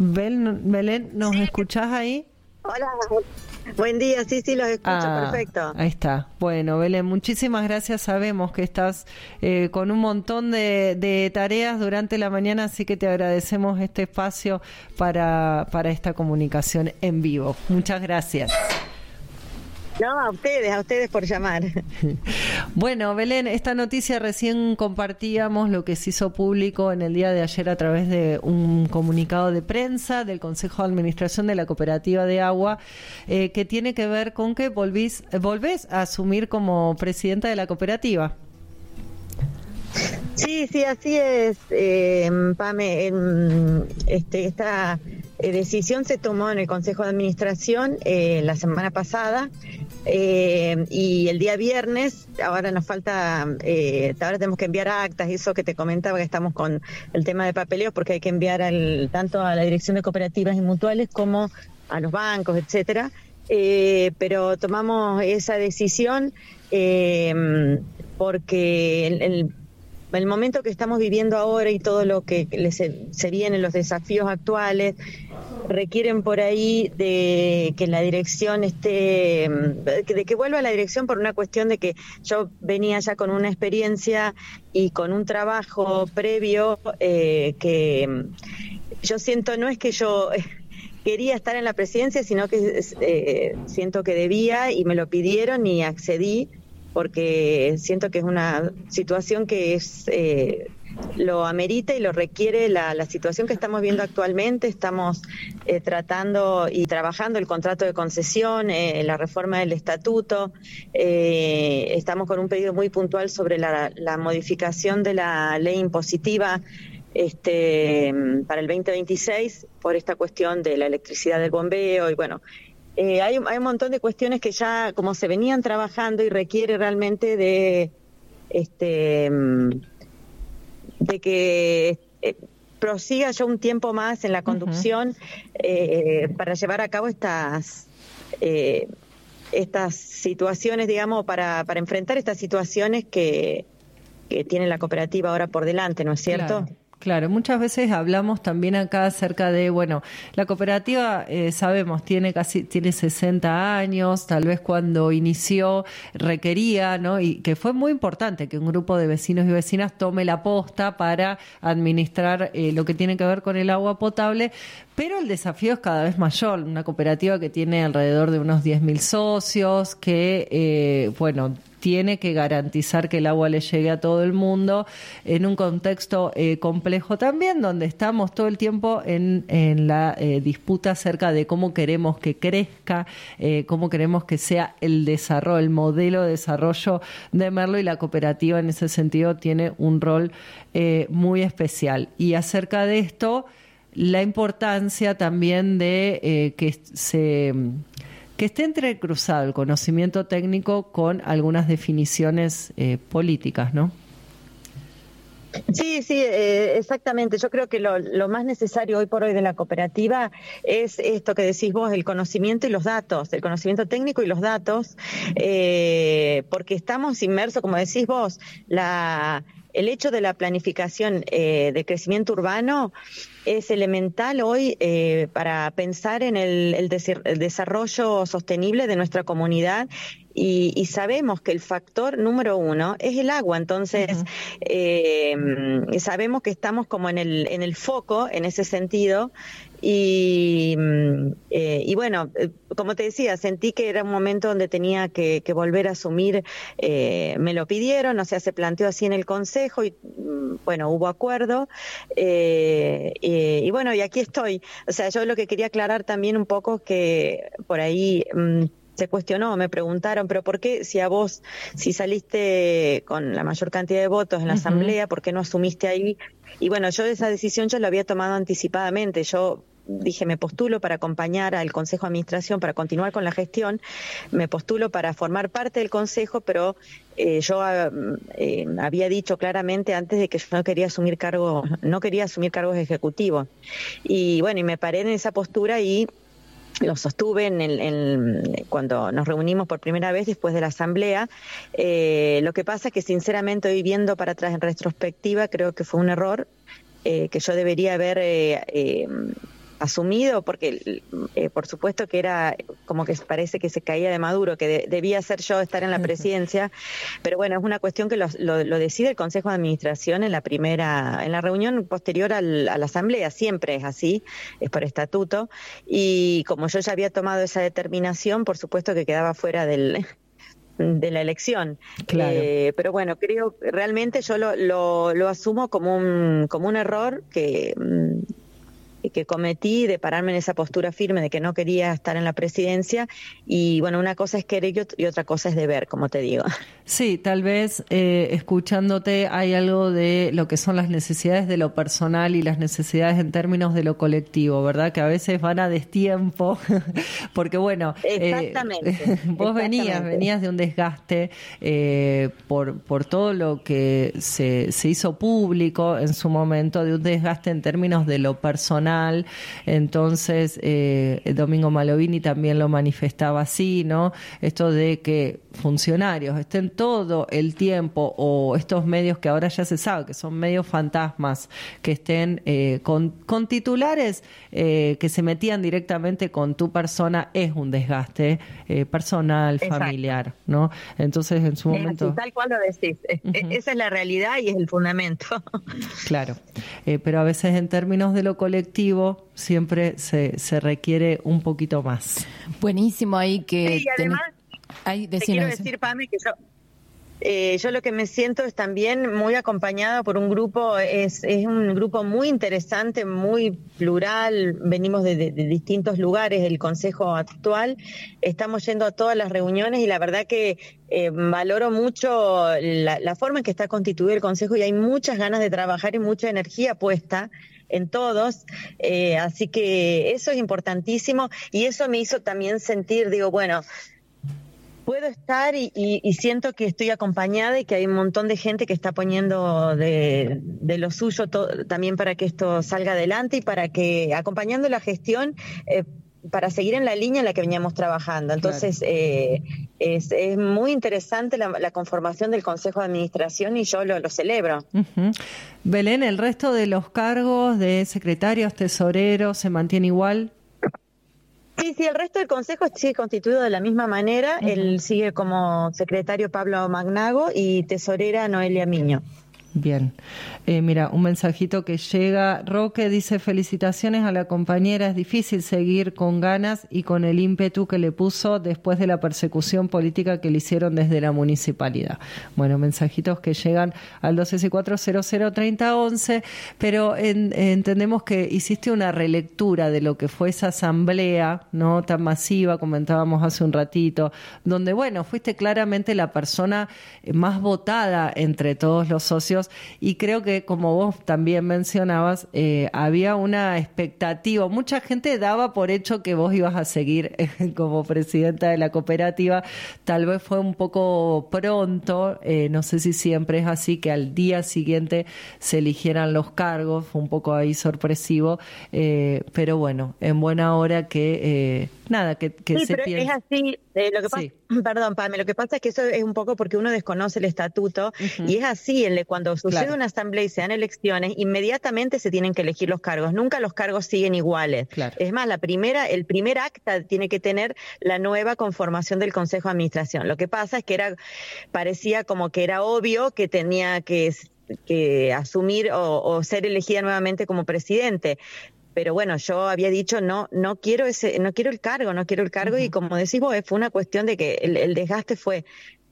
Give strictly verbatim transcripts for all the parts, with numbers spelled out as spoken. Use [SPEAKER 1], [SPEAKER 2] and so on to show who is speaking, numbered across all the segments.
[SPEAKER 1] Bel, Belén, ¿nos
[SPEAKER 2] Sí.
[SPEAKER 1] escuchás ahí?
[SPEAKER 2] Hola, buen día, sí, sí, los escucho,
[SPEAKER 1] Ah,
[SPEAKER 2] perfecto.
[SPEAKER 1] ahí está. Bueno, Belén, muchísimas gracias. Sabemos que estás eh, con un montón de, de tareas durante la mañana, así que te agradecemos este espacio para, para esta comunicación en vivo. Muchas gracias.
[SPEAKER 2] No, a ustedes, a ustedes por llamar.
[SPEAKER 1] Bueno, Belén, esta noticia recién compartíamos lo que se hizo público en el día de ayer a través de un comunicado de prensa del Consejo de Administración de la Cooperativa de Agua, eh, que tiene que ver con que volvís, volvés a asumir como presidenta de la cooperativa.
[SPEAKER 2] Sí, sí, así es, eh, Pame. En, este, esta eh, decisión se tomó en el Consejo de Administración eh, la semana pasada eh, y el día viernes. Ahora nos falta, eh, ahora tenemos que enviar actas, eso que te comentaba, que estamos con el tema de papeleos, porque hay que enviar al, tanto a la Dirección de Cooperativas y Mutuales como a los bancos, etcétera. Eh, pero tomamos esa decisión eh, porque el, el el momento que estamos viviendo ahora y todo lo que se, se vienen, los desafíos actuales, requieren por ahí de que la dirección esté, de que vuelva a la dirección por una cuestión de que yo venía ya con una experiencia y con un trabajo previo eh, que yo siento, no es que yo quería estar en la presidencia, sino que eh, siento que debía y me lo pidieron y accedí, porque siento que es una situación que es eh, lo amerita y lo requiere la, la situación que estamos viendo actualmente. Estamos eh, tratando y trabajando el contrato de concesión, eh, la reforma del estatuto, eh, estamos con un pedido muy puntual sobre la, la modificación de la ley impositiva este para el veinte veintiséis por esta cuestión de la electricidad del bombeo y bueno, Eh, hay, hay un montón de cuestiones que ya como se venían trabajando y requiere realmente de este de que eh, prosiga ya un tiempo más en la conducción uh-huh. eh, para llevar a cabo estas eh, estas situaciones, digamos, para, para enfrentar estas situaciones que, que tiene la cooperativa ahora por delante, ¿no es cierto?
[SPEAKER 1] Claro. Claro, muchas veces hablamos también acá acerca de, bueno, la cooperativa, eh, sabemos, tiene casi, tiene sesenta años, tal vez cuando inició requería, ¿no? Y que fue muy importante que un grupo de vecinos y vecinas tome la posta para administrar eh, lo que tiene que ver con el agua potable, pero el desafío es cada vez mayor. Una cooperativa que tiene alrededor de unos diez mil socios, que, eh, bueno, tiene que garantizar que el agua le llegue a todo el mundo en un contexto eh, complejo también, donde estamos todo el tiempo en, en la eh, disputa acerca de cómo queremos que crezca, eh, cómo queremos que sea el desarrollo, el modelo de desarrollo de Merlo, y la cooperativa en ese sentido tiene un rol eh, muy especial. Y acerca de esto, la importancia también de eh, que se... que esté entrecruzado el conocimiento técnico con algunas definiciones eh, políticas, ¿no?
[SPEAKER 2] Sí, sí, eh, exactamente. Yo creo que lo, lo más necesario hoy por hoy de la cooperativa es esto que decís vos, el conocimiento y los datos, el conocimiento técnico y los datos, eh, porque estamos inmersos, como decís vos, la... el hecho de la planificación eh, de crecimiento urbano es elemental hoy eh, para pensar en el, el, des- el desarrollo sostenible de nuestra comunidad y, y sabemos que el factor número uno es el agua. Entonces, uh-huh. eh, sabemos que estamos como en el, en el foco en ese sentido. Y, eh, y bueno, como te decía, sentí que era un momento donde tenía que, que volver a asumir, eh, me lo pidieron, o sea, se planteó así en el Consejo y bueno, hubo acuerdo, eh, y, y bueno, y aquí estoy. O sea, yo lo que quería aclarar también un poco que por ahí mmm, se cuestionó, me preguntaron, pero ¿por qué si a vos, si saliste con la mayor cantidad de votos en la uh-huh. asamblea, por qué no asumiste ahí? Y bueno, yo esa decisión ya la había tomado anticipadamente. Yo dije, me postulo para acompañar al Consejo de Administración, para continuar con la gestión, me postulo para formar parte del Consejo, pero eh, yo eh, había dicho claramente antes de que yo no quería asumir cargos, no quería asumir cargos ejecutivos. Y bueno, y me paré en esa postura y lo sostuve en el, en, cuando nos reunimos por primera vez después de la asamblea. Eh, lo que pasa es que sinceramente hoy viendo para atrás en retrospectiva creo que fue un error, eh, que yo debería haber eh, eh, asumido, porque eh, por supuesto que era como que parece que se caía de Maduro, que de, debía ser yo estar en la presidencia, pero bueno, es una cuestión que lo, lo, lo decide el Consejo de Administración en la primera, en la reunión posterior al, a la Asamblea, siempre es así, es por estatuto, y como yo ya había tomado esa determinación, por supuesto que quedaba fuera del... de la elección.
[SPEAKER 1] Claro.
[SPEAKER 2] Eh, pero bueno, creo realmente yo lo, lo, lo asumo como un, como un error que, que cometí de pararme en esa postura firme de que no quería estar en la presidencia, y bueno, una cosa es querer y otra cosa es deber, como te digo.
[SPEAKER 1] Sí, tal vez eh, escuchándote hay algo de lo que son las necesidades de lo personal y las necesidades en términos de lo colectivo, ¿verdad? Que a veces van a destiempo, porque bueno,
[SPEAKER 2] exactamente,
[SPEAKER 1] eh, vos
[SPEAKER 2] exactamente.
[SPEAKER 1] venías, venías de un desgaste eh, por, por todo lo que se, se hizo público en su momento, de un desgaste en términos de lo personal. Entonces, eh, Domingo Malovini también lo manifestaba así, ¿no? Esto de que funcionarios estén todo el tiempo, o estos medios que ahora ya se sabe que son medios fantasmas, que estén eh, con, con titulares eh, que se metían directamente con tu persona, es un desgaste eh, personal,
[SPEAKER 2] exacto,
[SPEAKER 1] familiar, ¿no? Entonces, en su momento...
[SPEAKER 2] Es así, tal cual lo decís. Uh-huh. Esa es la realidad y es el fundamento. Claro.
[SPEAKER 1] Eh, pero a veces en términos de lo colectivo siempre se, se requiere un poquito más.
[SPEAKER 3] Buenísimo ahí que...
[SPEAKER 2] Sí, y además,
[SPEAKER 3] Ay,
[SPEAKER 2] te quiero decir, Pame, que yo... Eh, yo lo que me siento es también muy acompañada por un grupo, es, es un grupo muy interesante, muy plural, venimos de, de, de distintos lugares, el Consejo actual, estamos yendo a todas las reuniones y la verdad que eh, valoro mucho la, la forma en que está constituido el Consejo, y hay muchas ganas de trabajar y mucha energía puesta en todos, eh, así que eso es importantísimo, y eso me hizo también sentir, digo, bueno, puedo estar y, y, y siento que estoy acompañada y que hay un montón de gente que está poniendo de, de lo suyo to, también para que esto salga adelante y para que, acompañando la gestión, eh, para seguir en la línea en la que veníamos trabajando. Entonces, claro. eh, es, es muy interesante la, la conformación del Consejo de Administración y yo lo, lo celebro.
[SPEAKER 1] Uh-huh. Belén, ¿el resto de los cargos de secretarios, tesoreros se mantiene igual?
[SPEAKER 2] Sí, sí, el resto del Consejo sigue constituido de la misma manera. Uh-huh. Él sigue como secretario Pablo Magnago y tesorera Noelia Miño.
[SPEAKER 1] Bien. Eh, mira, un mensajito que llega. Roque dice: felicitaciones a la compañera, es difícil seguir con ganas y con el ímpetu que le puso después de la persecución política que le hicieron desde la municipalidad. Bueno, mensajitos que llegan al dos seis cuatro cero cero tres cero uno uno, pero en, entendemos que hiciste una relectura de lo que fue esa asamblea, ¿no?, tan masiva, comentábamos hace un ratito, donde, bueno, fuiste claramente la persona más votada entre todos los socios. Y creo que, como vos también mencionabas, eh, había una expectativa. Mucha gente daba por hecho que vos ibas a seguir eh, como presidenta de la cooperativa. Tal vez fue un poco pronto, eh, no sé si siempre es así, que al día siguiente se eligieran los cargos. Fue un poco ahí sorpresivo, eh, pero bueno, en buena hora que eh, nada, que, que
[SPEAKER 2] sí,
[SPEAKER 1] se
[SPEAKER 2] pero
[SPEAKER 1] piensa.
[SPEAKER 2] Es así, eh, lo que pasa,
[SPEAKER 1] sí.
[SPEAKER 2] Perdón, Pame, lo que pasa es que eso es un poco porque uno desconoce el estatuto, uh-huh. y es así, el de cuando sucede claro. una asamblea y se dan elecciones, inmediatamente se tienen que elegir los cargos, nunca los cargos siguen iguales.
[SPEAKER 1] Claro.
[SPEAKER 2] Es más, la primera, el primer acta tiene que tener la nueva conformación del Consejo de Administración. Lo que pasa es que era, parecía como que era obvio que tenía que, que asumir o, o ser elegida nuevamente como presidente. Pero bueno, yo había dicho no, no quiero ese, no quiero el cargo, no quiero el cargo, uh-huh. y como decís vos, fue una cuestión de que el, el desgaste fue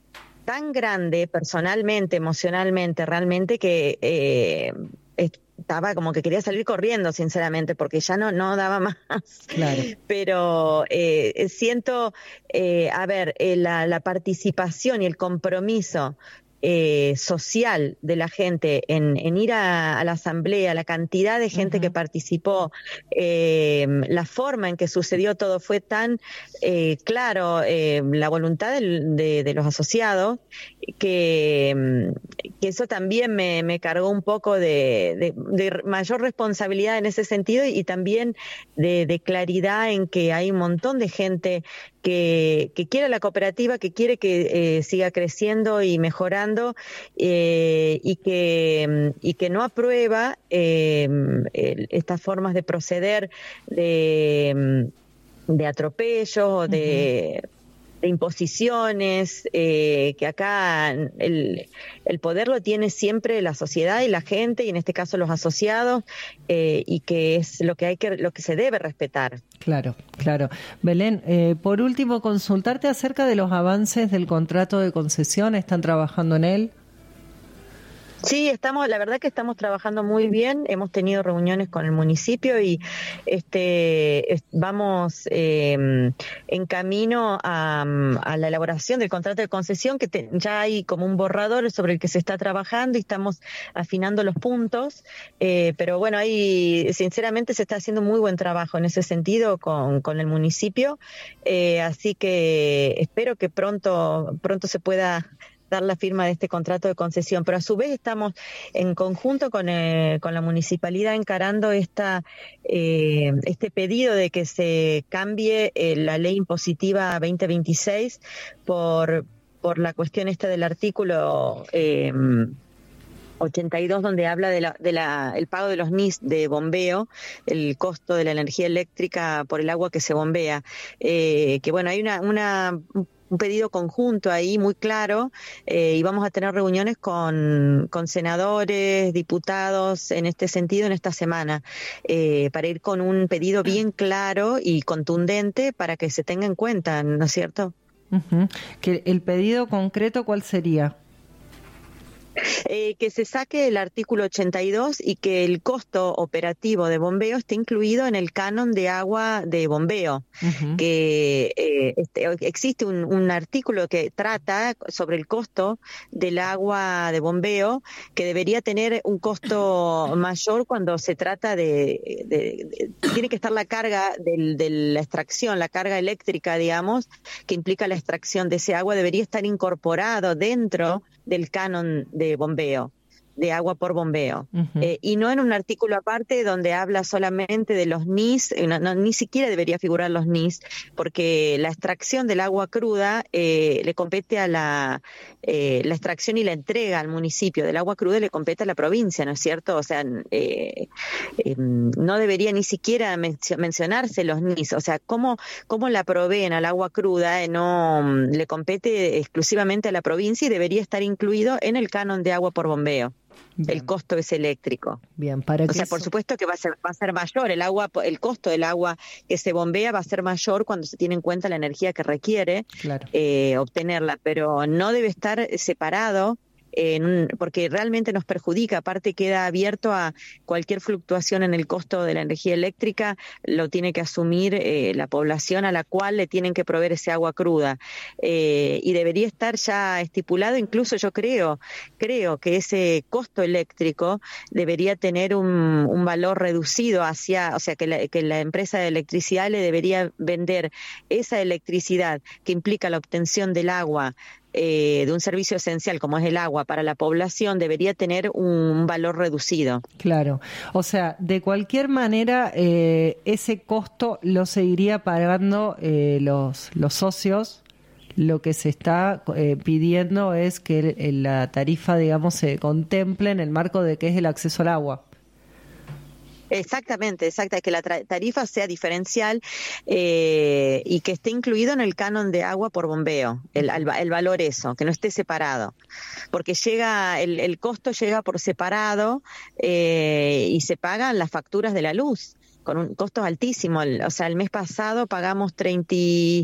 [SPEAKER 2] tan grande personalmente, emocionalmente, realmente que eh, estaba como que quería salir corriendo, sinceramente, porque ya no, no daba más.
[SPEAKER 1] Claro.
[SPEAKER 2] Pero eh, siento, eh, a ver, eh, la, la participación y el compromiso Eh, social de la gente en, en ir a, a la asamblea, la cantidad de gente uh-huh. que participó, eh, la forma en que sucedió todo fue tan eh, claro, eh, la voluntad del, de, de los asociados, que, que eso también me, me cargó un poco de, de, de mayor responsabilidad en ese sentido, y también de, de claridad en que hay un montón de gente que, que quiere la cooperativa, que quiere que eh, siga creciendo y mejorando eh, y, que, y que no aprueba eh, estas formas de proceder de, de atropello o de... Uh-huh. de imposiciones, eh, que acá el, el poder lo tiene siempre la sociedad y la gente, y en este caso los asociados, eh, y que es lo que hay que, lo que se debe respetar.
[SPEAKER 1] Claro, claro. Belén, eh, por último, consultarte acerca de los avances del contrato de concesión. ¿Están trabajando en él?
[SPEAKER 2] Sí, estamos, la verdad que estamos trabajando muy bien. Hemos tenido reuniones con el municipio y este es, vamos eh, en camino a, a la elaboración del contrato de concesión, que te, ya hay como un borrador sobre el que se está trabajando y estamos afinando los puntos. Eh, pero bueno, ahí sinceramente se está haciendo muy buen trabajo en ese sentido con, con el municipio. Eh, así que espero que pronto, pronto se pueda dar la firma de este contrato de concesión, pero a su vez estamos en conjunto con, eh, con la municipalidad encarando esta eh, este pedido de que se cambie eh, la ley impositiva veinte veintiséis por, por la cuestión esta del artículo eh, ochenta y dos, donde habla de la, de la, el pago de los N I S de bombeo, el costo de la energía eléctrica por el agua que se bombea, eh, que bueno, hay una, una un pedido conjunto ahí muy claro, eh, y vamos a tener reuniones con, con senadores, diputados en este sentido en esta semana, eh, para ir con un pedido bien claro y contundente para que se tenga en cuenta, ¿no es cierto?
[SPEAKER 1] Uh-huh. ¿Que el pedido concreto cuál sería?
[SPEAKER 2] Eh, que se saque el artículo ochenta y dos y que el costo operativo de bombeo esté incluido en el canon de agua de bombeo. Uh-huh. Que eh, este, existe un, un artículo que trata sobre el costo del agua de bombeo, que debería tener un costo mayor cuando se trata de... de, de tiene que estar la carga del, de la extracción, la carga eléctrica, digamos, que implica la extracción de ese agua, debería estar incorporado dentro del canon de bombeo, de agua por bombeo, uh-huh. eh, y no en un artículo aparte donde habla solamente de los N I S, no, no, ni siquiera debería figurar los N I S, porque la extracción del agua cruda eh, le compete a la, eh, la extracción y la entrega al municipio del agua cruda le compete a la provincia, ¿no es cierto? O sea, eh, eh, no debería ni siquiera men- mencionarse los N I S, o sea, ¿cómo, cómo la proveen al agua cruda? Eh, no le compete exclusivamente a la provincia y debería estar incluido en el canon de agua por bombeo. Bien. El costo es eléctrico.
[SPEAKER 1] Bien, para
[SPEAKER 2] o sea, eso... por supuesto que va a ser va a ser mayor el agua, el costo del agua que se bombea va a ser mayor cuando se tiene en cuenta la energía que requiere, claro. eh, obtenerla, pero no debe estar separado. En un, porque realmente nos perjudica, aparte queda abierto a cualquier fluctuación en el costo de la energía eléctrica, lo tiene que asumir eh, la población a la cual le tienen que proveer ese agua cruda, eh, y debería estar ya estipulado, incluso yo creo creo que ese costo eléctrico debería tener un, un valor reducido hacia, o sea que la, que la empresa de electricidad le debería vender esa electricidad que implica la obtención del agua Eh, de un servicio esencial como es el agua para la población, debería tener un valor reducido.
[SPEAKER 1] Claro, o sea, de cualquier manera eh, ese costo lo seguiría pagando eh, los, los socios. Lo que se está eh, pidiendo es que el, la tarifa, digamos, se contemple en el marco de que es el acceso al agua.
[SPEAKER 2] Exactamente, exacta, que la tra- tarifa sea diferencial eh, y que esté incluido en el canon de agua por bombeo, el, el, el valor eso, que no esté separado, porque llega el, el costo llega por separado eh, y se pagan las facturas de la luz con un costo altísimo. O sea, el mes pasado pagamos treinta,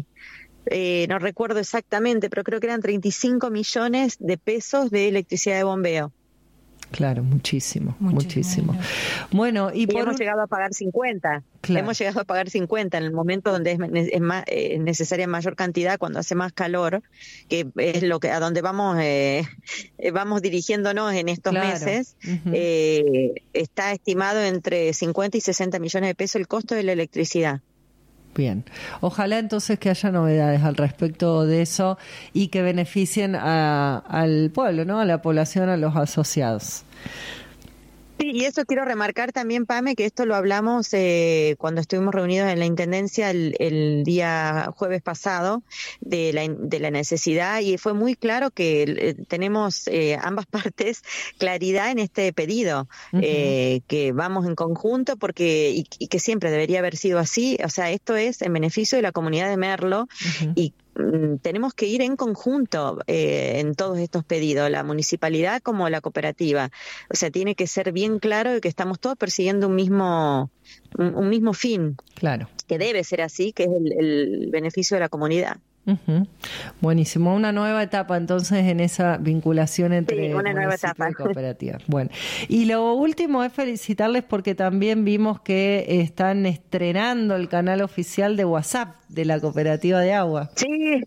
[SPEAKER 2] eh, no recuerdo exactamente, pero creo que eran treinta y cinco millones de pesos de electricidad de bombeo.
[SPEAKER 1] Claro, muchísimo, muchísimo. muchísimo. Bueno, y,
[SPEAKER 2] y
[SPEAKER 1] por...
[SPEAKER 2] hemos llegado a pagar cincuenta. Claro. Hemos llegado a pagar cincuenta en el momento donde es, es, más, es necesaria mayor cantidad, cuando hace más calor, que es lo que a donde vamos eh, vamos dirigiéndonos en estos claro. meses. Uh-huh. Eh, está estimado entre cincuenta y sesenta millones de pesos el costo de la electricidad.
[SPEAKER 1] Bien, ojalá entonces que haya novedades al respecto de eso y que beneficien a, al pueblo, ¿no? A la población, a los asociados.
[SPEAKER 2] Sí, y eso quiero remarcar también, Pame, que esto lo hablamos eh, cuando estuvimos reunidos en la Intendencia el, el día jueves pasado, de la, de la necesidad, y fue muy claro que eh, tenemos eh, ambas partes claridad en este pedido, uh-huh. eh, que vamos en conjunto porque y, y que siempre debería haber sido así. O sea, esto es en beneficio de la comunidad de Merlo, uh-huh. y tenemos que ir en conjunto eh, en todos estos pedidos, la municipalidad como la cooperativa. O sea, tiene que ser bien claro de que estamos todos persiguiendo un mismo un, un mismo fin.
[SPEAKER 1] Claro. Que
[SPEAKER 2] debe ser así, que es el, el beneficio de la comunidad.
[SPEAKER 1] Uh-huh. Buenísimo, una nueva etapa entonces en esa vinculación entre
[SPEAKER 2] sí, una nueva etapa.
[SPEAKER 1] y cooperativa. Bueno, y lo último es felicitarles porque también vimos que están estrenando el canal oficial de WhatsApp de la Cooperativa de Agua.
[SPEAKER 2] Sí,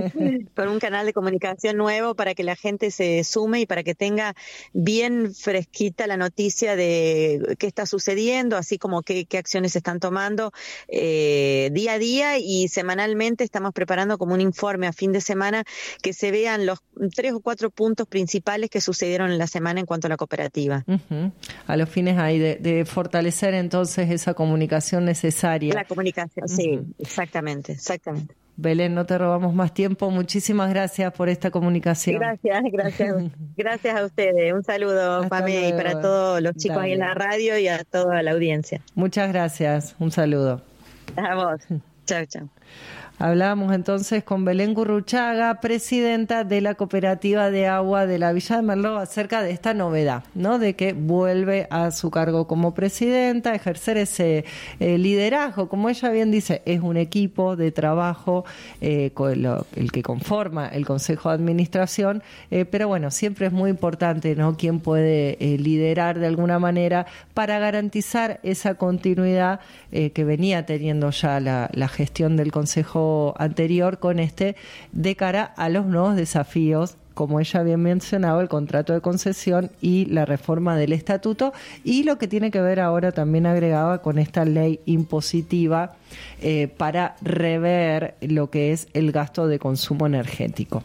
[SPEAKER 2] con un canal de comunicación nuevo para que la gente se sume y para que tenga bien fresquita la noticia de qué está sucediendo, así como qué, qué acciones se están tomando eh, día a día, y semanalmente estamos preparando como un informe a fin de semana que se vean los tres o cuatro puntos principales que sucedieron en la semana en cuanto a la cooperativa.
[SPEAKER 1] Uh-huh. A los fines ahí de, de fortalecer entonces esa comunicación necesaria.
[SPEAKER 2] La comunicación, uh-huh. sí, exactamente. Exactamente.
[SPEAKER 1] Belén, no te robamos más tiempo. Muchísimas gracias por esta comunicación.
[SPEAKER 2] Gracias, gracias. Gracias a ustedes. Un saludo, Pame, y para todos los chicos Dale. ahí en la radio y a toda la audiencia.
[SPEAKER 1] Muchas gracias. Un saludo.
[SPEAKER 2] A vos. Chao, chao.
[SPEAKER 1] Hablábamos entonces con Belén Gurruchaga, presidenta de la Cooperativa de Agua de la Villa de Merlo, acerca de esta novedad, ¿no? De que vuelve a su cargo como presidenta, ejercer ese eh, liderazgo, como ella bien dice, es un equipo de trabajo, eh, con lo, el que conforma el Consejo de Administración, eh, pero bueno, siempre es muy importante, ¿no? Quién puede eh, liderar de alguna manera para garantizar esa continuidad eh, que venía teniendo ya la, la gestión del Consejo anterior con este de cara a los nuevos desafíos, como ella bien mencionaba, el contrato de concesión y la reforma del estatuto, y lo que tiene que ver ahora también agregaba con esta ley impositiva eh, para rever lo que es el gasto de consumo energético.